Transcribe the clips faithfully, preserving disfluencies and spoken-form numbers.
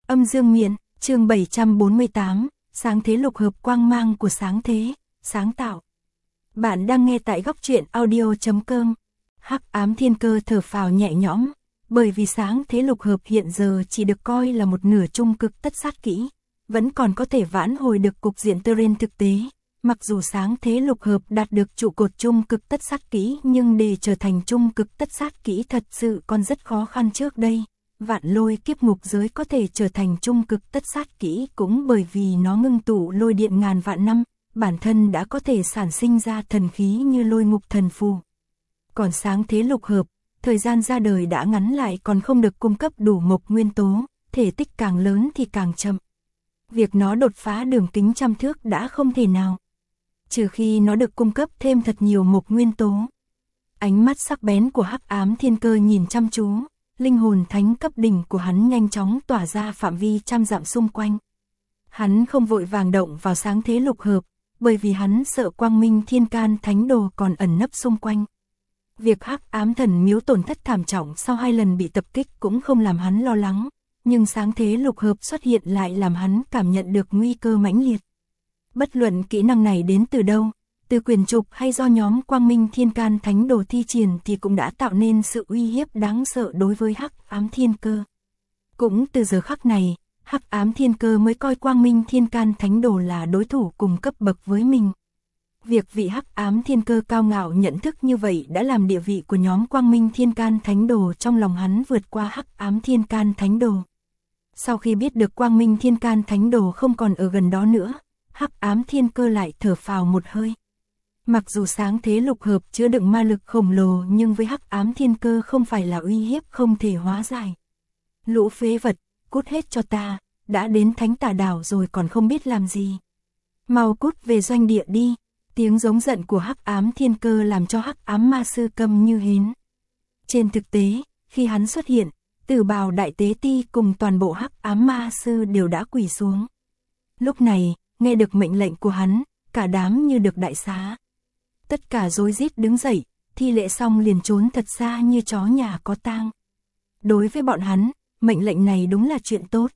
Âm dương miện, chương bảy trăm bốn mươi tám, sáng thế lục hợp quang mang của sáng thế, sáng tạo. Bạn đang nghe tại góc truyện audio chấm com. Hắc ám thiên cơ thở phào nhẹ nhõm, bởi vì sáng thế lục hợp hiện giờ chỉ được coi là một nửa trung cực tất sát kỹ, vẫn còn có thể vãn hồi được cục diện terrain thực tế. Mặc dù sáng thế lục hợp đạt được trụ cột trung cực tất sát kỹ, nhưng để trở thành trung cực tất sát kỹ thật sự còn rất khó khăn. Trước đây, vạn lôi kiếp ngục giới có thể trở thành trung cực tất sát kỹ cũng bởi vì nó ngưng tụ lôi điện ngàn vạn năm, bản thân đã có thể sản sinh ra thần khí như lôi ngục thần phù. Còn sáng thế lục hợp, thời gian ra đời đã ngắn lại còn không được cung cấp đủ mộc nguyên tố, thể tích càng lớn thì càng chậm. Việc nó đột phá đường kính trăm thước đã không thể nào, trừ khi nó được cung cấp thêm thật nhiều mộc nguyên tố. Ánh mắt sắc bén của hắc ám thiên cơ nhìn chăm chú, linh hồn thánh cấp đỉnh của hắn nhanh chóng tỏa ra phạm vi trăm dặm xung quanh. Hắn không vội vàng động vào sáng thế lục hợp, bởi vì hắn sợ quang minh thiên can thánh đồ còn ẩn nấp xung quanh. Việc hắc ám thần miếu tổn thất thảm trọng sau hai lần bị tập kích cũng không làm hắn lo lắng, nhưng sáng thế lục hợp xuất hiện lại làm hắn cảm nhận được nguy cơ mãnh liệt. Bất luận kỹ năng này đến từ đâu, từ quyền trục hay do nhóm quang minh thiên can thánh đồ thi triển thì cũng đã tạo nên sự uy hiếp đáng sợ đối với hắc ám thiên cơ. Cũng từ giờ khắc này, hắc ám thiên cơ mới coi quang minh thiên can thánh đồ là đối thủ cùng cấp bậc với mình. Việc vị hắc ám thiên cơ cao ngạo nhận thức như vậy đã làm địa vị của nhóm quang minh thiên can thánh đồ trong lòng hắn vượt qua hắc ám thiên can thánh đồ. Sau khi biết được quang minh thiên can thánh đồ không còn ở gần đó nữa, hắc ám thiên cơ lại thở phào một hơi. Mặc dù sáng thế lục hợp chứa đựng ma lực khổng lồ, nhưng với hắc ám thiên cơ không phải là uy hiếp không thể hóa giải. Lũ phế vật, cút hết cho ta, đã đến thánh tà đảo rồi còn không biết làm gì. Mau cút về doanh địa đi. Tiếng giống giận của hắc ám thiên cơ làm cho hắc ám ma sư câm như hến. Trên thực tế, khi hắn xuất hiện, Tử Bào đại tế ti cùng toàn bộ hắc ám ma sư đều đã quỳ xuống. Lúc này, nghe được mệnh lệnh của hắn, cả đám như được đại xá. Tất cả rối rít đứng dậy, thi lễ xong liền trốn thật xa như chó nhà có tang. Đối với bọn hắn, mệnh lệnh này đúng là chuyện tốt.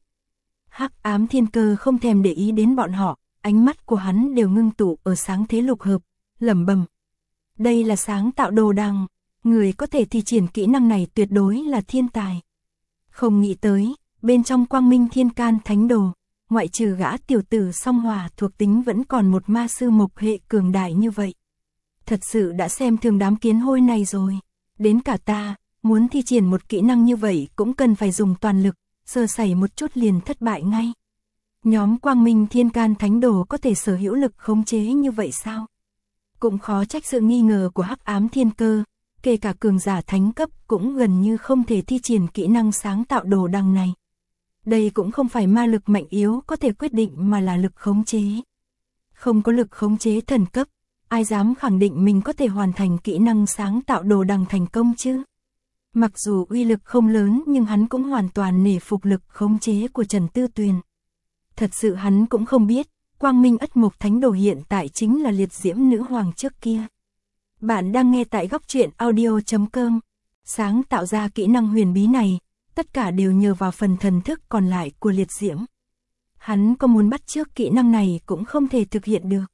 Hắc ám thiên cơ không thèm để ý đến bọn họ, ánh mắt của hắn đều ngưng tụ ở sáng thế lục hợp, lẩm bẩm. Đây là sáng tạo đồ đằng, người có thể thi triển kỹ năng này tuyệt đối là thiên tài. Không nghĩ tới, bên trong quang minh thiên can thánh đồ, ngoại trừ gã tiểu tử song hỏa thuộc tính vẫn còn một ma sư mộc hệ cường đại như vậy. Thật sự đã xem thường đám kiến hôi này rồi. Đến cả ta, muốn thi triển một kỹ năng như vậy cũng cần phải dùng toàn lực, sơ sẩy một chút liền thất bại ngay. Nhóm quang minh thiên can thánh đồ có thể sở hữu lực khống chế như vậy sao? Cũng khó trách sự nghi ngờ của hắc ám thiên cơ, kể cả cường giả thánh cấp cũng gần như không thể thi triển kỹ năng sáng tạo đồ đằng này. Đây cũng không phải ma lực mạnh yếu có thể quyết định mà là lực khống chế. Không có lực khống chế thần cấp, ai dám khẳng định mình có thể hoàn thành kỹ năng sáng tạo đồ đằng thành công chứ? Mặc dù uy lực không lớn nhưng hắn cũng hoàn toàn nể phục lực khống chế của Trần Tư Tuyền. Thật sự hắn cũng không biết, quang minh ất mộc thánh đồ hiện tại chính là liệt diễm nữ hoàng trước kia. Bạn đang nghe tại góc truyện audio chấm com. Sáng tạo ra kỹ năng huyền bí này, tất cả đều nhờ vào phần thần thức còn lại của liệt diễm. Hắn có muốn bắt chước kỹ năng này cũng không thể thực hiện được.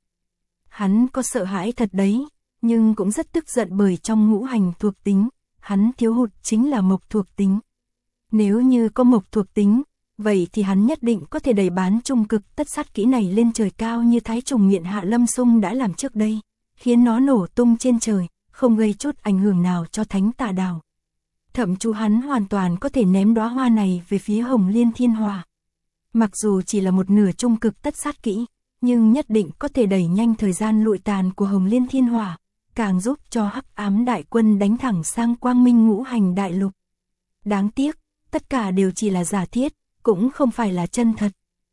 Hắn có sợ hãi thật đấy, nhưng cũng rất tức giận bởi trong ngũ hành thuộc tính, hắn thiếu hụt chính là mộc thuộc tính. Nếu như có mộc thuộc tính, vậy thì hắn nhất định có thể đẩy bán trung cực tất sát kỹ này lên trời cao như Thái Trùng Miện Hạ Lâm Sung đã làm trước đây, khiến nó nổ tung trên trời, không gây chút ảnh hưởng nào cho thánh tà đảo. Thậm chú hắn hoàn toàn có thể ném đóa hoa này về phía Hồng Liên Thiên Hỏa. Mặc dù chỉ là một nửa trung cực tất sát kỹ, nhưng nhất định có thể đẩy nhanh thời gian lụi tàn của Hồng Liên Thiên Hỏa, càng giúp cho hắc ám đại quân đánh thẳng sang quang minh ngũ hành đại lục. Đáng tiếc, tất cả đều chỉ là giả thiết, cũng không phải là chân thật.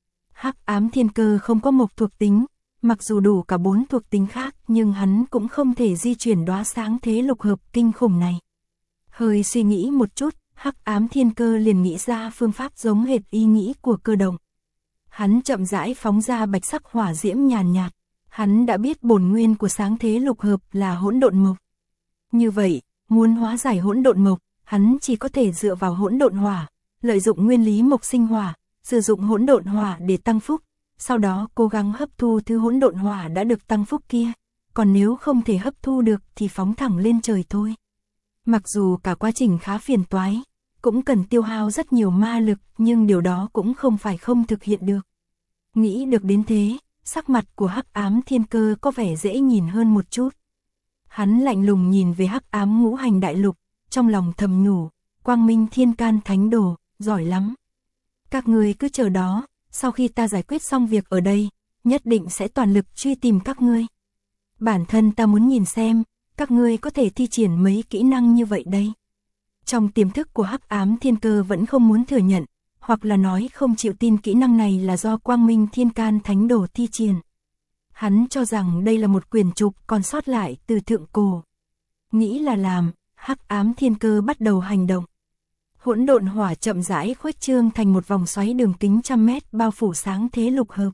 Hắc ám thiên cơ không có mộc thuộc tính, mặc dù đủ cả bốn thuộc tính khác nhưng hắn cũng không thể di chuyển đóa sáng thế lục hợp kinh khủng này. Hơi suy nghĩ một chút, hắc ám thiên cơ liền nghĩ ra phương pháp giống hệt ý nghĩ của Cơ Động. Hắn chậm rãi phóng ra bạch sắc hỏa diễm nhàn nhạt. Hắn đã biết bổn nguyên của sáng thế lục hợp là hỗn độn mộc. Như vậy, muốn hóa giải hỗn độn mộc, hắn chỉ có thể dựa vào hỗn độn hỏa, lợi dụng nguyên lý mộc sinh hỏa, sử dụng hỗn độn hỏa để tăng phúc, sau đó cố gắng hấp thu thứ hỗn độn hỏa đã được tăng phúc kia, còn nếu không thể hấp thu được thì phóng thẳng lên trời thôi. Mặc dù cả quá trình khá phiền toái, cũng cần tiêu hao rất nhiều ma lực, nhưng điều đó cũng không phải không thực hiện được. Nghĩ được đến thế, sắc mặt của Hắc Ám Thiên Cơ có vẻ dễ nhìn hơn một chút. Hắn lạnh lùng nhìn về Hắc Ám Ngũ Hành Đại Lục, trong lòng thầm nhủ, Quang Minh Thiên Can Thánh Đồ, giỏi lắm. Các ngươi cứ chờ đó, sau khi ta giải quyết xong việc ở đây, nhất định sẽ toàn lực truy tìm các ngươi. Bản thân ta muốn nhìn xem, các ngươi có thể thi triển mấy kỹ năng như vậy đây. Trong tiềm thức của Hắc Ám Thiên Cơ vẫn không muốn thừa nhận, hoặc là nói không chịu tin kỹ năng này là do Quang Minh Thiên Can Thánh Đồ thi triển. Hắn cho rằng đây là một quyển trục còn sót lại từ thượng cổ. Nghĩ là làm, Hắc Ám Thiên Cơ bắt đầu hành động. Hỗn độn hỏa chậm rãi khuếch trương thành một vòng xoáy đường kính trăm mét bao phủ sáng thế lục hợp.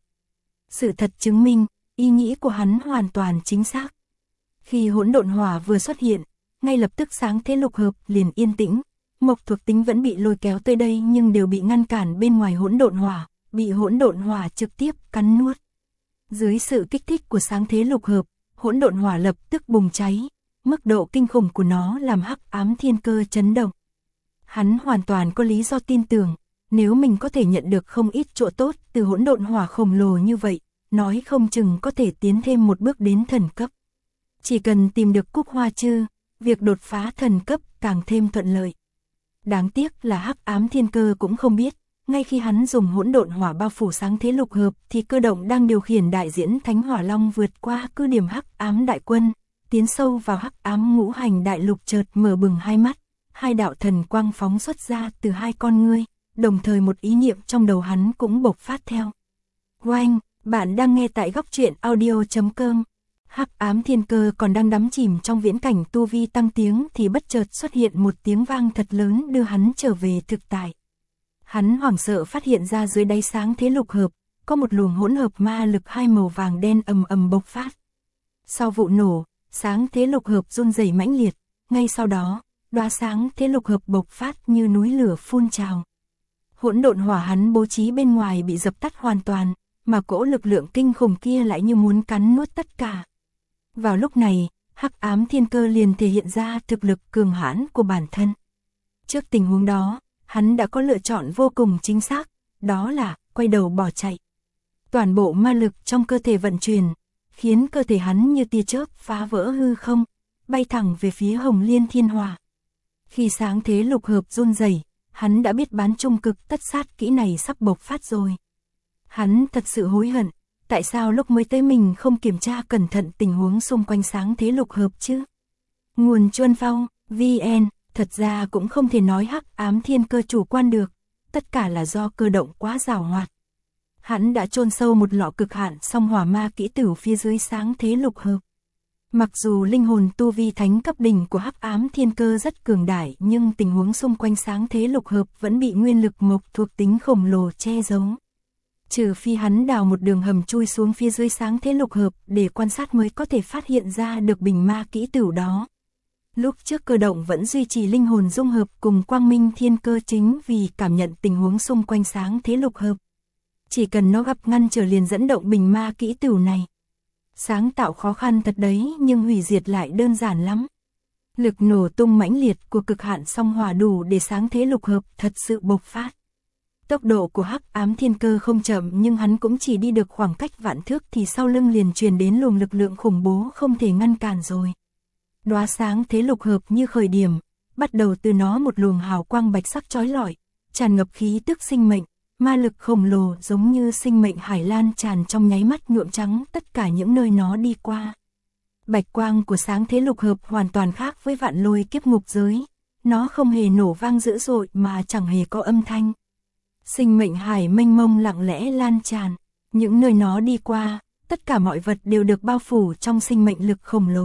Sự thật chứng minh, ý nghĩ của hắn hoàn toàn chính xác. Khi hỗn độn hỏa vừa xuất hiện, ngay lập tức sáng thế lục hợp liền yên tĩnh. Mộc thuộc tính vẫn bị lôi kéo tới đây nhưng đều bị ngăn cản bên ngoài hỗn độn hỏa, bị hỗn độn hỏa trực tiếp cắn nuốt. Dưới sự kích thích của sáng thế lục hợp, hỗn độn hỏa lập tức bùng cháy, mức độ kinh khủng của nó làm Hắc Ám Thiên Cơ chấn động. Hắn hoàn toàn có lý do tin tưởng, nếu mình có thể nhận được không ít chỗ tốt từ hỗn độn hỏa khổng lồ như vậy, nói không chừng có thể tiến thêm một bước đến thần cấp. Chỉ cần tìm được Cúc Hoa Trư, việc đột phá thần cấp càng thêm thuận lợi. Đáng tiếc là Hắc Ám Thiên Cơ cũng không biết, ngay khi hắn dùng hỗn độn hỏa bao phủ sáng thế lục hợp thì Cơ Động đang điều khiển đại diễn Thánh Hỏa Long vượt qua cứ điểm Hắc Ám Đại Quân, tiến sâu vào Hắc Ám Ngũ Hành Đại Lục, chợt mở bừng hai mắt, hai đạo thần quang phóng xuất ra từ hai con ngươi, đồng thời một ý niệm trong đầu hắn cũng bộc phát theo. Oanh, bạn đang nghe tại góc truyện audio chấm com. Hắc Ám Thiên Cơ còn đang đắm chìm trong viễn cảnh tu vi tăng tiếng thì bất chợt xuất hiện một tiếng vang thật lớn đưa hắn trở về thực tại. Hắn hoảng sợ phát hiện ra dưới đáy sáng thế lục hợp, có một luồng hỗn hợp ma lực hai màu vàng đen ầm ầm bộc phát. Sau vụ nổ, sáng thế lục hợp run rẩy mãnh liệt, ngay sau đó, đóa sáng thế lục hợp bộc phát như núi lửa phun trào. Hỗn độn hỏa hắn bố trí bên ngoài bị dập tắt hoàn toàn, mà cỗ lực lượng kinh khủng kia lại như muốn cắn nuốt tất cả. Vào lúc này, Hắc Ám Thiên Cơ liền thể hiện ra thực lực cường hãn của bản thân. Trước tình huống đó, hắn đã có lựa chọn vô cùng chính xác, đó là quay đầu bỏ chạy. Toàn bộ ma lực trong cơ thể vận chuyển, khiến cơ thể hắn như tia chớp phá vỡ hư không, bay thẳng về phía Hồng Liên Thiên Hỏa. Khi sáng thế lục hợp run rẩy, hắn đã biết bán trung cực tất sát kỹ này sắp bộc phát rồi. Hắn thật sự hối hận, tại sao lúc mới tới mình không kiểm tra cẩn thận tình huống xung quanh sáng thế lục hợp chứ? Nguồn Chuân Phong, vê en, thật ra cũng không thể nói Hắc Ám Thiên Cơ chủ quan được, tất cả là do Cơ Động quá giàu hoạt. Hắn đã chôn sâu một lọ cực hạn song hỏa ma kỹ tử phía dưới sáng thế lục hợp. Mặc dù linh hồn tu vi thánh cấp đỉnh của Hắc Ám Thiên Cơ rất cường đại, nhưng tình huống xung quanh sáng thế lục hợp vẫn bị nguyên lực mộc thuộc tính khổng lồ che giấu. Trừ phi hắn đào một đường hầm chui xuống phía dưới sáng thế lục hợp để quan sát mới có thể phát hiện ra được bình ma kỹ tử đó. Lúc trước Cơ Động vẫn duy trì linh hồn dung hợp cùng Quang Minh Thiên Cơ chính vì cảm nhận tình huống xung quanh sáng thế lục hợp. Chỉ cần nó gặp ngăn trở liền dẫn động bình ma kỹ tử này. Sáng tạo khó khăn thật đấy nhưng hủy diệt lại đơn giản lắm. Lực nổ tung mãnh liệt của cực hạn song hỏa đủ để sáng thế lục hợp thật sự bộc phát. Tốc độ của Hắc Ám Thiên Cơ không chậm nhưng hắn cũng chỉ đi được khoảng cách vạn thước thì sau lưng liền truyền đến luồng lực lượng khủng bố không thể ngăn cản rồi. Đóa sáng thế lục hợp như khởi điểm, bắt đầu từ nó một luồng hào quang bạch sắc chói lọi, tràn ngập khí tức sinh mệnh, ma lực khổng lồ giống như sinh mệnh hải lan tràn trong nháy mắt nhuộm trắng tất cả những nơi nó đi qua. Bạch quang của sáng thế lục hợp hoàn toàn khác với vạn lôi kiếp ngục giới, nó không hề nổ vang dữ dội mà chẳng hề có âm thanh. Sinh mệnh hải mênh mông lặng lẽ lan tràn, những nơi nó đi qua, tất cả mọi vật đều được bao phủ trong sinh mệnh lực khổng lồ.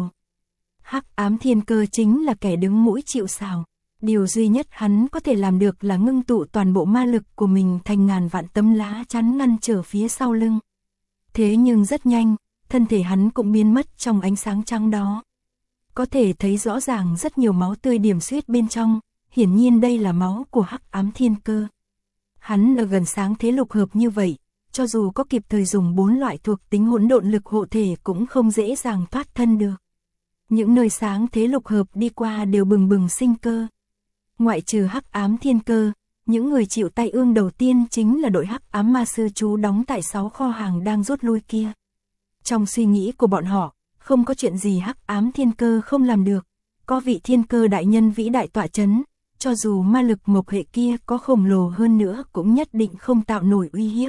Hắc Ám Thiên Cơ chính là kẻ đứng mũi chịu sào, điều duy nhất hắn có thể làm được là ngưng tụ toàn bộ ma lực của mình thành ngàn vạn tấm lá chắn ngăn trở phía sau lưng. Thế nhưng rất nhanh, thân thể hắn cũng biến mất trong ánh sáng trắng đó. Có thể thấy rõ ràng rất nhiều máu tươi điểm xuyết bên trong, hiển nhiên đây là máu của Hắc Ám Thiên Cơ. Hắn ở gần sáng thế lục hợp như vậy, cho dù có kịp thời dùng bốn loại thuộc tính hỗn độn lực hộ thể cũng không dễ dàng thoát thân được. Những nơi sáng thế lục hợp đi qua đều bừng bừng sinh cơ. Ngoại trừ hắc ám thiên cơ, những người chịu tai ương đầu tiên chính là đội hắc ám ma sư trú đóng tại sáu kho hàng đang rút lui kia. Trong suy nghĩ của bọn họ, không có chuyện gì hắc ám thiên cơ không làm được, có vị thiên cơ đại nhân vĩ đại tọa chấn, cho dù ma lực mộc hệ kia có khổng lồ hơn nữa cũng nhất định không tạo nổi uy hiếp.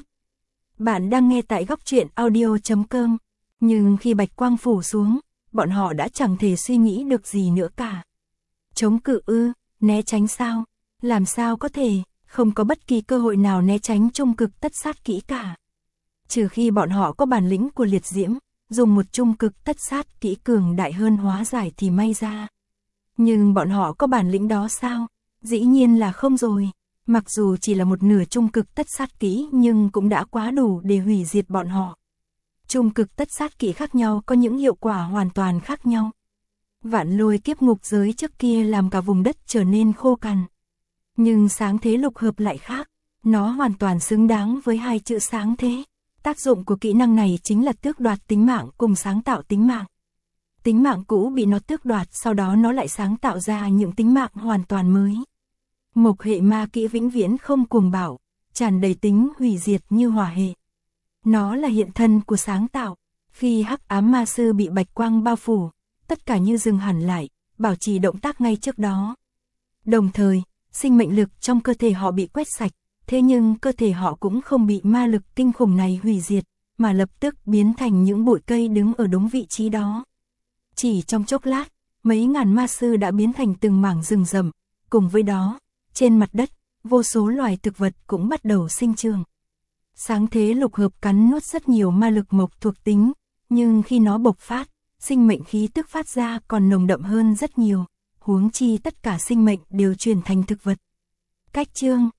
Bạn đang nghe tại góc truyện audio chấm com, nhưng khi bạch quang phủ xuống, bọn họ đã chẳng thể suy nghĩ được gì nữa cả. Chống cự ư, né tránh sao? Làm sao có thể, không có bất kỳ cơ hội nào né tránh trung cực tất sát kỹ cả. Trừ khi bọn họ có bản lĩnh của liệt diễm, dùng một trung cực tất sát kỹ cường đại hơn hóa giải thì may ra. Nhưng bọn họ có bản lĩnh đó sao? Dĩ nhiên là không rồi. Mặc dù chỉ là một nửa trung cực tất sát kỹ nhưng cũng đã quá đủ để hủy diệt bọn họ. Trung cực tất sát kỹ khác nhau có những hiệu quả hoàn toàn khác nhau. Vạn lôi kiếp ngục giới trước kia làm cả vùng đất trở nên khô cằn. Nhưng sáng thế lục hợp lại khác, nó hoàn toàn xứng đáng với hai chữ sáng thế. Tác dụng của kỹ năng này chính là tước đoạt tính mạng cùng sáng tạo tính mạng. Tính mạng cũ bị nó tước đoạt, sau đó nó lại sáng tạo ra những tính mạng hoàn toàn mới. Mộc hệ ma kỹ vĩnh viễn không cuồng bạo, tràn đầy tính hủy diệt như hỏa hệ. Nó là hiện thân của sáng tạo. Khi hắc ám ma sư bị bạch quang bao phủ, tất cả như dừng hẳn lại, bảo trì động tác ngay trước đó. Đồng thời, sinh mệnh lực trong cơ thể họ bị quét sạch, thế nhưng cơ thể họ cũng không bị ma lực kinh khủng này hủy diệt, mà lập tức biến thành những bụi cây đứng ở đúng vị trí đó. Chỉ trong chốc lát, mấy ngàn ma sư đã biến thành từng mảng rừng rậm, cùng với đó, trên mặt đất, vô số loài thực vật cũng bắt đầu sinh trưởng. Sáng thế lục hợp cắn nuốt rất nhiều ma lực mộc thuộc tính, nhưng khi nó bộc phát, sinh mệnh khí tức phát ra còn nồng đậm hơn rất nhiều, huống chi tất cả sinh mệnh đều chuyển thành thực vật. Cách chương